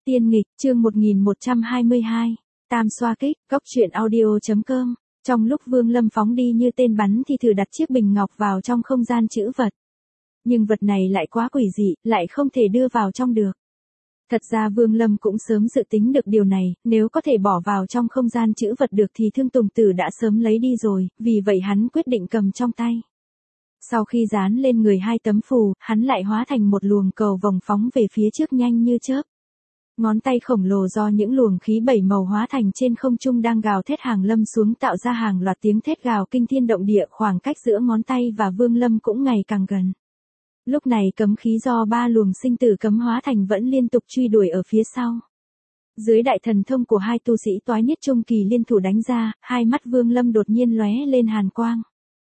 Tiên nghịch, chương 1122, Tam xoa kích, góc truyện audio.com. Trong lúc Vương Lâm phóng đi như tên bắn thì thử đặt chiếc bình ngọc vào trong không gian trữ vật. Nhưng vật này lại quá quỷ dị, lại không thể đưa vào trong được. Thật ra Vương Lâm cũng sớm dự tính được điều này, nếu có thể bỏ vào trong không gian trữ vật được thì Thương Tùng Tử đã sớm lấy đi rồi, vì vậy hắn quyết định cầm trong tay. Sau khi dán lên người hai tấm phù, hắn lại hóa thành một luồng cầu vòng phóng về phía trước nhanh như chớp. Ngón tay khổng lồ do những luồng khí bảy màu hóa thành trên không trung đang gào thét hàng lâm xuống tạo ra hàng loạt tiếng thét gào kinh thiên động địa, khoảng cách giữa ngón tay và Vương Lâm cũng ngày càng gần. Lúc này cấm khí do ba luồng sinh tử cấm hóa thành vẫn liên tục truy đuổi ở phía sau. Dưới đại thần thông của hai tu sĩ toái niết trung kỳ liên thủ đánh ra, hai mắt Vương Lâm đột nhiên lóe lên hàn quang.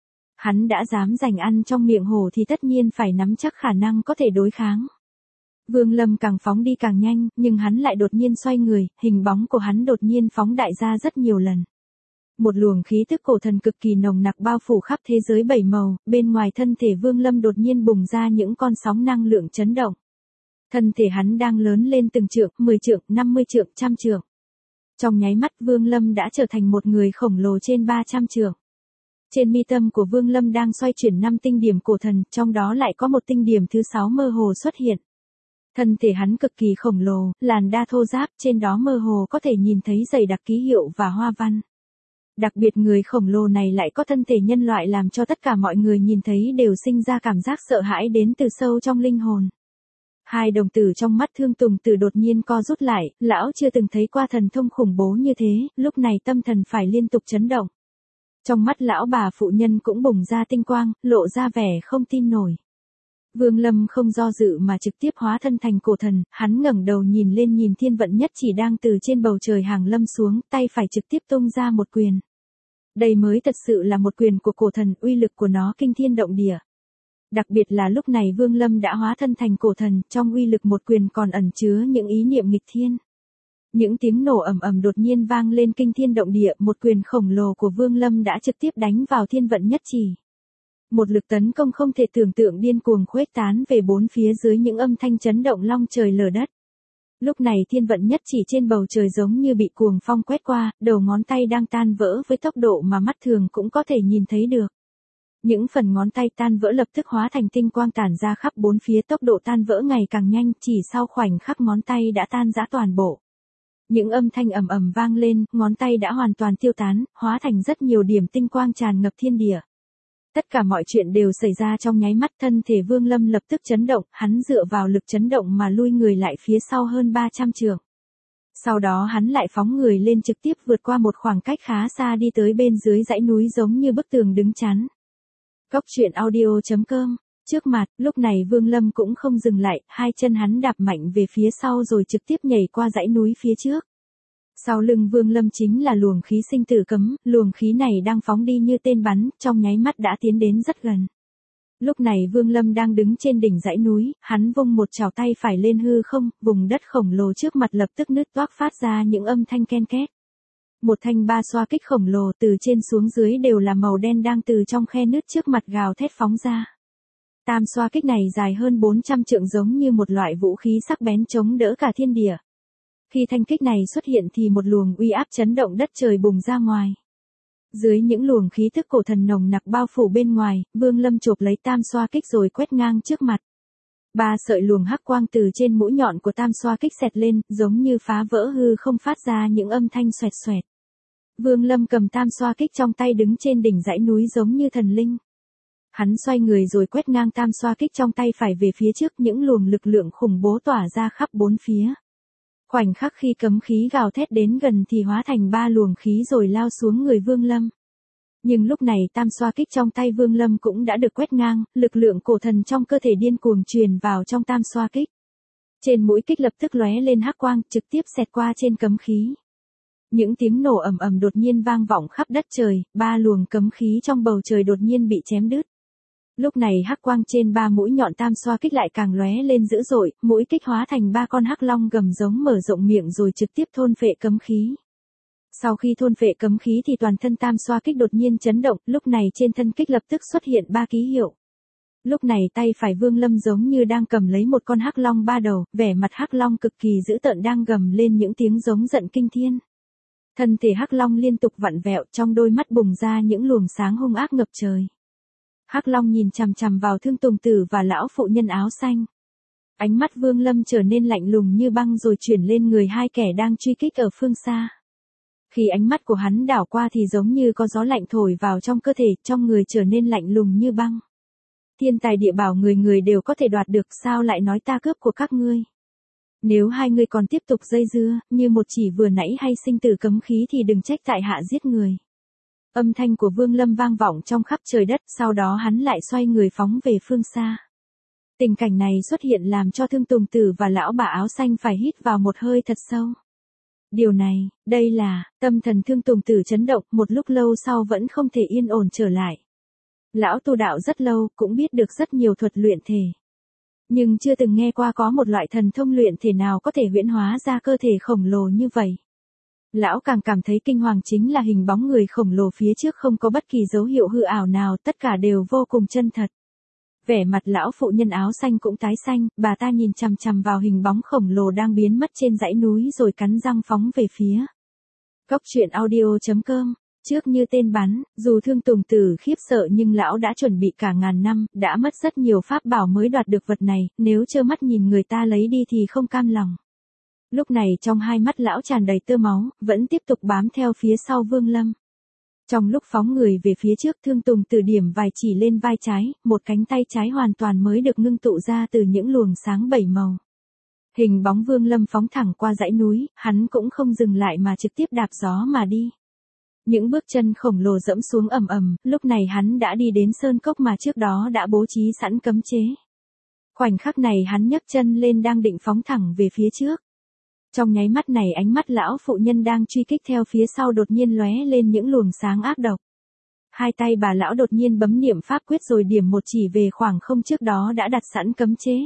Hắn đã dám giành ăn trong miệng hổ thì tất nhiên phải nắm chắc khả năng có thể đối kháng. Vương Lâm càng phóng đi càng nhanh, nhưng hắn lại đột nhiên xoay người, hình bóng của hắn đột nhiên phóng đại ra rất nhiều lần. Một luồng khí tức cổ thần cực kỳ nồng nặc bao phủ khắp thế giới bảy màu, bên ngoài thân thể Vương Lâm đột nhiên bùng ra những con sóng năng lượng chấn động. Thân thể hắn đang lớn lên từng trượng, 10 trượng, 50 trượng, 100 trượng. Trong nháy mắt Vương Lâm đã trở thành một người khổng lồ trên 300 trượng. Trên mi tâm của Vương Lâm đang xoay chuyển 5 tinh điểm cổ thần, trong đó lại có một tinh điểm thứ 6 mơ hồ xuất hiện. Thân thể hắn cực kỳ khổng lồ, làn da thô ráp, trên đó mơ hồ có thể nhìn thấy dày đặc ký hiệu và hoa văn. Đặc biệt người khổng lồ này lại có thân thể nhân loại làm cho tất cả mọi người nhìn thấy đều sinh ra cảm giác sợ hãi đến từ sâu trong linh hồn. Hai đồng tử trong mắt Thương Tùng Tử đột nhiên co rút lại, lão chưa từng thấy qua thần thông khủng bố như thế, lúc này tâm thần phải liên tục chấn động. Trong mắt lão bà phụ nhân cũng bùng ra tinh quang, lộ ra vẻ không tin nổi. Vương Lâm không do dự mà trực tiếp hóa thân thành cổ thần, hắn ngẩng đầu nhìn lên nhìn thiên vận nhất chỉ đang từ trên bầu trời hàng lâm xuống, tay phải trực tiếp tung ra một quyền. Đây mới thật sự là một quyền của cổ thần, uy lực của nó kinh thiên động địa. Đặc biệt là lúc này Vương Lâm đã hóa thân thành cổ thần, trong uy lực một quyền còn ẩn chứa những ý niệm nghịch thiên. Những tiếng nổ ầm ầm đột nhiên vang lên kinh thiên động địa, một quyền khổng lồ của Vương Lâm đã trực tiếp đánh vào thiên vận nhất chỉ. Một lực tấn công không thể tưởng tượng điên cuồng khuếch tán về bốn phía dưới những âm thanh chấn động long trời lở đất. Lúc này thiên vận nhất chỉ trên bầu trời giống như bị cuồng phong quét qua, đầu ngón tay đang tan vỡ với tốc độ mà mắt thường cũng có thể nhìn thấy được. Những phần ngón tay tan vỡ lập tức hóa thành tinh quang tản ra khắp bốn phía, tốc độ tan vỡ ngày càng nhanh, chỉ sau khoảnh khắc ngón tay đã tan rã toàn bộ. Những âm thanh ầm ầm vang lên, ngón tay đã hoàn toàn tiêu tán, hóa thành rất nhiều điểm tinh quang tràn ngập thiên địa. Tất cả mọi chuyện đều xảy ra trong nháy mắt, thân thể Vương Lâm lập tức chấn động, hắn dựa vào lực chấn động mà lui người lại phía sau hơn 300 trượng. Sau đó hắn lại phóng người lên trực tiếp vượt qua một khoảng cách khá xa đi tới bên dưới dãy núi giống như bức tường đứng chắn. Góc truyện audio.com. Trước mặt, lúc này Vương Lâm cũng không dừng lại, hai chân hắn đạp mạnh về phía sau rồi trực tiếp nhảy qua dãy núi phía trước. Sau lưng Vương Lâm chính là luồng khí sinh tử cấm, luồng khí này đang phóng đi như tên bắn, trong nháy mắt đã tiến đến rất gần. Lúc này Vương Lâm đang đứng trên đỉnh dãy núi, hắn vung một chảo tay phải lên hư không, vùng đất khổng lồ trước mặt lập tức nứt toác phát ra những âm thanh ken két. Một thanh ba xoa kích khổng lồ từ trên xuống dưới đều là màu đen đang từ trong khe nứt trước mặt gào thét phóng ra. Tam xoa kích này dài hơn 400 trượng giống như một loại vũ khí sắc bén chống đỡ cả thiên địa. Khi thanh kích này xuất hiện thì một luồng uy áp chấn động đất trời bùng ra ngoài. Dưới những luồng khí thức cổ thần nồng nặc bao phủ bên ngoài, Vương Lâm chộp lấy tam xoa kích rồi quét ngang trước mặt. Ba sợi luồng hắc quang từ trên mũi nhọn của tam xoa kích xẹt lên, giống như phá vỡ hư không phát ra những âm thanh xoẹt xoẹt. Vương Lâm cầm tam xoa kích trong tay đứng trên đỉnh dãy núi giống như thần linh. Hắn xoay người rồi quét ngang tam xoa kích trong tay phải về phía trước, những luồng lực lượng khủng bố tỏa ra khắp bốn phía. Khoảnh khắc khi cấm khí gào thét đến gần thì hóa thành ba luồng khí rồi lao xuống người Vương Lâm. Nhưng lúc này tam xoa kích trong tay Vương Lâm cũng đã được quét ngang, lực lượng cổ thần trong cơ thể điên cuồng truyền vào trong tam xoa kích. Trên mũi kích lập tức lóe lên hắc quang, trực tiếp xẹt qua trên cấm khí. Những tiếng nổ ầm ầm đột nhiên vang vọng khắp đất trời, ba luồng cấm khí trong bầu trời đột nhiên bị chém đứt. Lúc này hắc quang trên ba mũi nhọn tam xoa kích lại càng lóe lên dữ dội, mũi kích hóa thành ba con hắc long gầm giống mở rộng miệng rồi trực tiếp thôn phệ cấm khí. Sau khi thôn phệ cấm khí thì toàn thân tam xoa kích đột nhiên chấn động, lúc này trên thân kích lập tức xuất hiện ba ký hiệu. Lúc này tay phải Vương Lâm giống như đang cầm lấy một con hắc long ba đầu, vẻ mặt hắc long cực kỳ dữ tợn đang gầm lên những tiếng giống giận kinh thiên. Thân thể hắc long liên tục vặn vẹo, trong đôi mắt bùng ra những luồng sáng hung ác ngập trời. Hắc long nhìn chằm chằm vào Thương Tùng Tử và lão phụ nhân áo xanh. Ánh mắt Vương Lâm trở nên lạnh lùng như băng rồi chuyển lên người hai kẻ đang truy kích ở phương xa. Khi ánh mắt của hắn đảo qua thì giống như có gió lạnh thổi vào trong cơ thể, trong người trở nên lạnh lùng như băng. Thiên tài địa bảo người người đều có thể đoạt được, sao lại nói ta cướp của các ngươi? Nếu hai người còn tiếp tục dây dưa, như một chỉ vừa nãy hay sinh tử cấm khí thì đừng trách tại hạ giết người. Âm thanh của Vương Lâm vang vọng trong khắp trời đất, sau đó hắn lại xoay người phóng về phương xa. Tình cảnh này xuất hiện làm cho Thương Tùng Tử và lão bà áo xanh phải hít vào một hơi thật sâu. Điều này, đây là, tâm thần Thương Tùng Tử chấn động, một lúc lâu sau vẫn không thể yên ổn trở lại. Lão tu đạo rất lâu, cũng biết được rất nhiều thuật luyện thể. Nhưng chưa từng nghe qua có một loại thần thông luyện thể nào có thể huyễn hóa ra cơ thể khổng lồ như vậy. Lão càng cảm thấy kinh hoàng chính là hình bóng người khổng lồ phía trước không có bất kỳ dấu hiệu hư ảo nào, tất cả đều vô cùng chân thật. Vẻ mặt lão phụ nhân áo xanh cũng tái xanh, bà ta nhìn chằm chằm vào hình bóng khổng lồ đang biến mất trên dãy núi rồi cắn răng phóng về phía. Cốc truyện audio.com. Trước như tên bắn, dù Thương Tùng Tử khiếp sợ nhưng lão đã chuẩn bị cả ngàn năm, đã mất rất nhiều pháp bảo mới đoạt được vật này, nếu trơ mắt nhìn người ta lấy đi thì không cam lòng. Lúc này trong hai mắt lão tràn đầy tơ máu, vẫn tiếp tục bám theo phía sau Vương Lâm. Trong lúc phóng người về phía trước, Thương Tùng Tử điểm vài chỉ lên vai trái, một cánh tay trái hoàn toàn mới được ngưng tụ ra từ những luồng sáng bảy màu. Hình bóng Vương Lâm phóng thẳng qua dãy núi, hắn cũng không dừng lại mà trực tiếp đạp gió mà đi. Những bước chân khổng lồ dẫm xuống ầm ầm, lúc này hắn đã đi đến sơn cốc mà trước đó đã bố trí sẵn cấm chế. Khoảnh khắc này hắn nhấc chân lên đang định phóng thẳng về phía trước. Trong nháy mắt này ánh mắt lão phụ nhân đang truy kích theo phía sau đột nhiên lóe lên những luồng sáng ác độc. Hai tay bà lão đột nhiên bấm niệm pháp quyết rồi điểm một chỉ về khoảng không trước đó đã đặt sẵn cấm chế.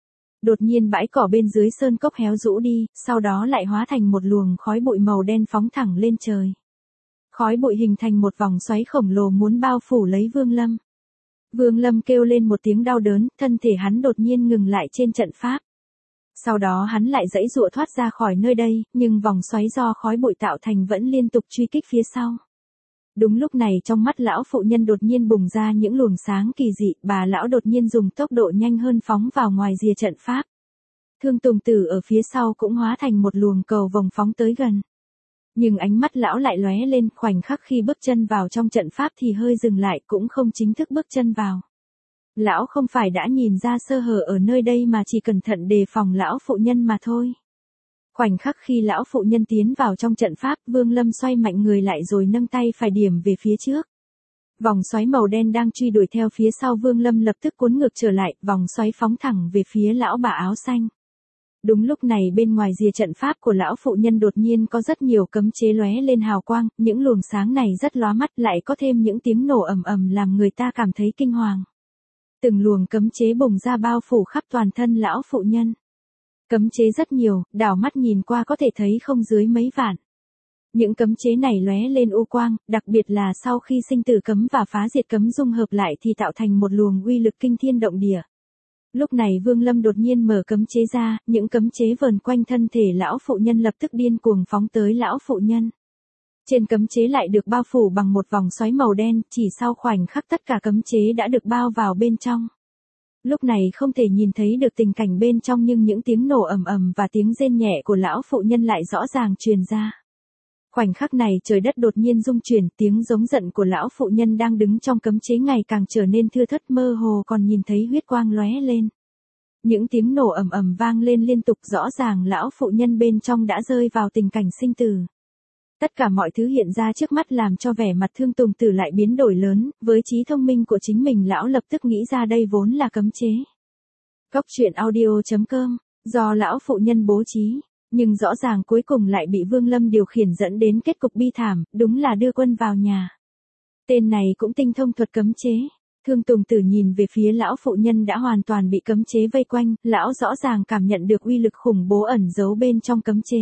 Đột nhiên bãi cỏ bên dưới sơn cốc héo rũ đi, sau đó lại hóa thành một luồng khói bụi màu đen phóng thẳng lên trời. Khói bụi hình thành một vòng xoáy khổng lồ muốn bao phủ lấy Vương Lâm. Vương Lâm kêu lên một tiếng đau đớn, thân thể hắn đột nhiên ngừng lại trên trận pháp. Sau đó hắn lại giãy giụa thoát ra khỏi nơi đây, nhưng vòng xoáy do khói bụi tạo thành vẫn liên tục truy kích phía sau. Đúng lúc này trong mắt lão phụ nhân đột nhiên bùng ra những luồng sáng kỳ dị, bà lão đột nhiên dùng tốc độ nhanh hơn phóng vào ngoài rìa trận pháp. Thương Tùng Tử ở phía sau cũng hóa thành một luồng cầu vồng phóng tới gần. Nhưng ánh mắt lão lại lóe lên, khoảnh khắc khi bước chân vào trong trận pháp thì hơi dừng lại, cũng không chính thức bước chân vào. Lão không phải đã nhìn ra sơ hở ở nơi đây mà chỉ cẩn thận đề phòng lão phụ nhân mà thôi. Khoảnh khắc khi lão phụ nhân tiến vào trong trận pháp, Vương Lâm xoay mạnh người lại rồi nâng tay phải điểm về phía trước. Vòng xoáy màu đen đang truy đuổi theo phía sau Vương Lâm lập tức cuốn ngược trở lại, vòng xoáy phóng thẳng về phía lão bà áo xanh. Đúng lúc này bên ngoài rìa trận pháp của lão phụ nhân đột nhiên có rất nhiều cấm chế lóe lên hào quang, những luồng sáng này rất lóa mắt, lại có thêm những tiếng nổ ầm ầm làm người ta cảm thấy kinh hoàng. Từng luồng cấm chế bùng ra bao phủ khắp toàn thân lão phụ nhân. Cấm chế rất nhiều, đảo mắt nhìn qua có thể thấy không dưới mấy vạn. Những cấm chế này lóe lên u quang, đặc biệt là sau khi sinh tử cấm và phá diệt cấm dung hợp lại thì tạo thành một luồng uy lực kinh thiên động địa. Lúc này Vương Lâm đột nhiên mở cấm chế ra, những cấm chế vờn quanh thân thể lão phụ nhân lập tức điên cuồng phóng tới lão phụ nhân. Trên cấm chế lại được bao phủ bằng một vòng xoáy màu đen, chỉ sau khoảnh khắc tất cả cấm chế đã được bao vào bên trong. Lúc này không thể nhìn thấy được tình cảnh bên trong nhưng những tiếng nổ ầm ầm và tiếng rên nhẹ của lão phụ nhân lại rõ ràng truyền ra. Khoảnh khắc này trời đất đột nhiên rung chuyển, tiếng giống giận của lão phụ nhân đang đứng trong cấm chế ngày càng trở nên thưa thớt, mơ hồ còn nhìn thấy huyết quang lóe lên. Những tiếng nổ ầm ầm vang lên liên tục, rõ ràng lão phụ nhân bên trong đã rơi vào tình cảnh sinh tử. Tất cả mọi thứ hiện ra trước mắt làm cho vẻ mặt Thương Tùng Tử lại biến đổi lớn, với trí thông minh của chính mình lão lập tức nghĩ ra đây vốn là cấm chế. Cốc truyện audio.com, do lão phụ nhân bố trí, nhưng rõ ràng cuối cùng lại bị Vương Lâm điều khiển dẫn đến kết cục bi thảm, đúng là đưa quân vào nhà. Tên này cũng tinh thông thuật cấm chế. Thương Tùng Tử nhìn về phía lão phụ nhân đã hoàn toàn bị cấm chế vây quanh, lão rõ ràng cảm nhận được uy lực khủng bố ẩn giấu bên trong cấm chế.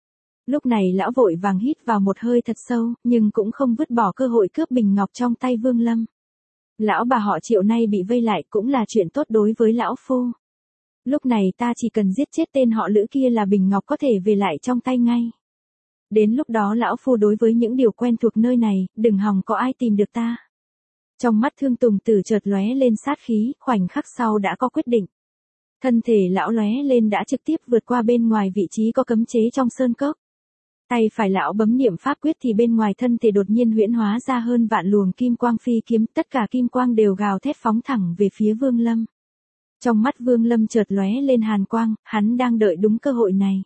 Lúc này lão vội vàng hít vào một hơi thật sâu, nhưng cũng không vứt bỏ cơ hội cướp bình ngọc trong tay Vương Lâm. Lão bà họ Triệu nay bị vây lại cũng là chuyện tốt đối với lão phu. Lúc này ta chỉ cần giết chết tên họ Lữ kia là bình ngọc có thể về lại trong tay ngay. Đến lúc đó lão phu đối với những điều quen thuộc nơi này, đừng hòng có ai tìm được ta. Trong mắt Thương Tùng Tử chợt lóe lên sát khí, khoảnh khắc sau đã có quyết định. Thân thể lão lóe lên đã trực tiếp vượt qua bên ngoài vị trí có cấm chế trong sơn cốc. Tay phải lão bấm niệm pháp quyết thì bên ngoài thân thể đột nhiên huyễn hóa ra hơn vạn luồng kim quang phi kiếm, tất cả kim quang đều gào thét phóng thẳng về phía Vương Lâm. Trong mắt Vương Lâm chợt lóe lên hàn quang, hắn đang đợi đúng cơ hội này.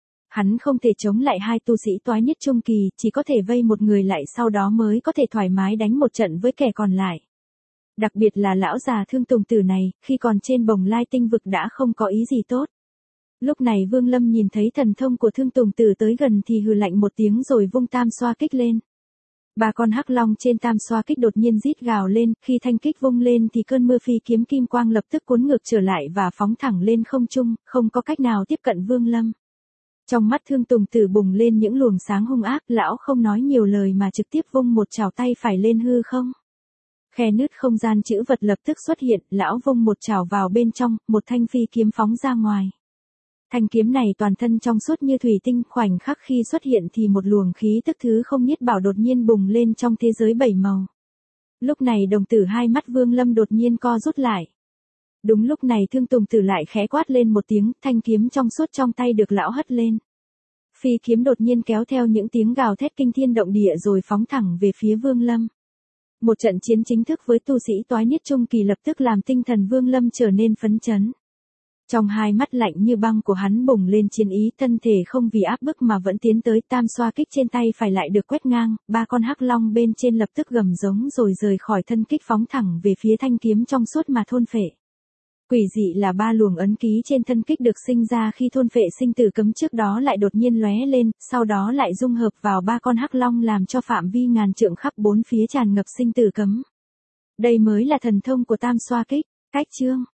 Hắn không thể chống lại hai tu sĩ toái niết trung kỳ, chỉ có thể vây một người lại sau đó mới có thể thoải mái đánh một trận với kẻ còn lại. Đặc biệt là lão già Thương Tùng Tử này, khi còn trên Bồng Lai tinh vực đã không có ý gì tốt. Lúc này Vương Lâm nhìn thấy thần thông của Thương Tùng Tử tới gần thì hừ lạnh một tiếng rồi vung tam xoa kích lên. Ba con hắc long trên tam xoa kích đột nhiên rít gào lên, khi thanh kích vung lên thì cơn mưa phi kiếm kim quang lập tức cuốn ngược trở lại và phóng thẳng lên không trung, không có cách nào tiếp cận Vương Lâm. Trong mắt Thương Tùng Tử bùng lên những luồng sáng hung ác, lão không nói nhiều lời mà trực tiếp vung một chảo tay phải lên hư không. Khe nứt không gian chữ vật lập tức xuất hiện, lão vung một chảo vào bên trong, một thanh phi kiếm phóng ra ngoài. Thanh kiếm này toàn thân trong suốt như thủy tinh, khoảnh khắc khi xuất hiện thì một luồng khí tức thứ không niết bảo đột nhiên bùng lên trong thế giới bảy màu. Lúc này đồng tử hai mắt Vương Lâm đột nhiên co rút lại. Đúng lúc này Thương Tùng Tử lại khẽ quát lên một tiếng, thanh kiếm trong suốt trong tay được lão hất lên. Phi kiếm đột nhiên kéo theo những tiếng gào thét kinh thiên động địa rồi phóng thẳng về phía Vương Lâm. Một trận chiến chính thức với tu sĩ toái niết trung kỳ lập tức làm tinh thần Vương Lâm trở nên phấn chấn. Trong hai mắt lạnh như băng của hắn bùng lên chiến ý, thân thể không vì áp bức mà vẫn tiến tới, tam xoa kích trên tay phải lại được quét ngang, ba con hắc long bên trên lập tức gầm giống rồi rời khỏi thân kích phóng thẳng về phía thanh kiếm trong suốt mà thôn phệ. Quỷ dị là ba luồng ấn ký trên thân kích được sinh ra khi thôn phệ sinh tử cấm trước đó lại đột nhiên lóe lên, sau đó lại dung hợp vào ba con hắc long làm cho phạm vi ngàn trượng khắp bốn phía tràn ngập sinh tử cấm. Đây mới là thần thông của tam xoa kích. Cách chương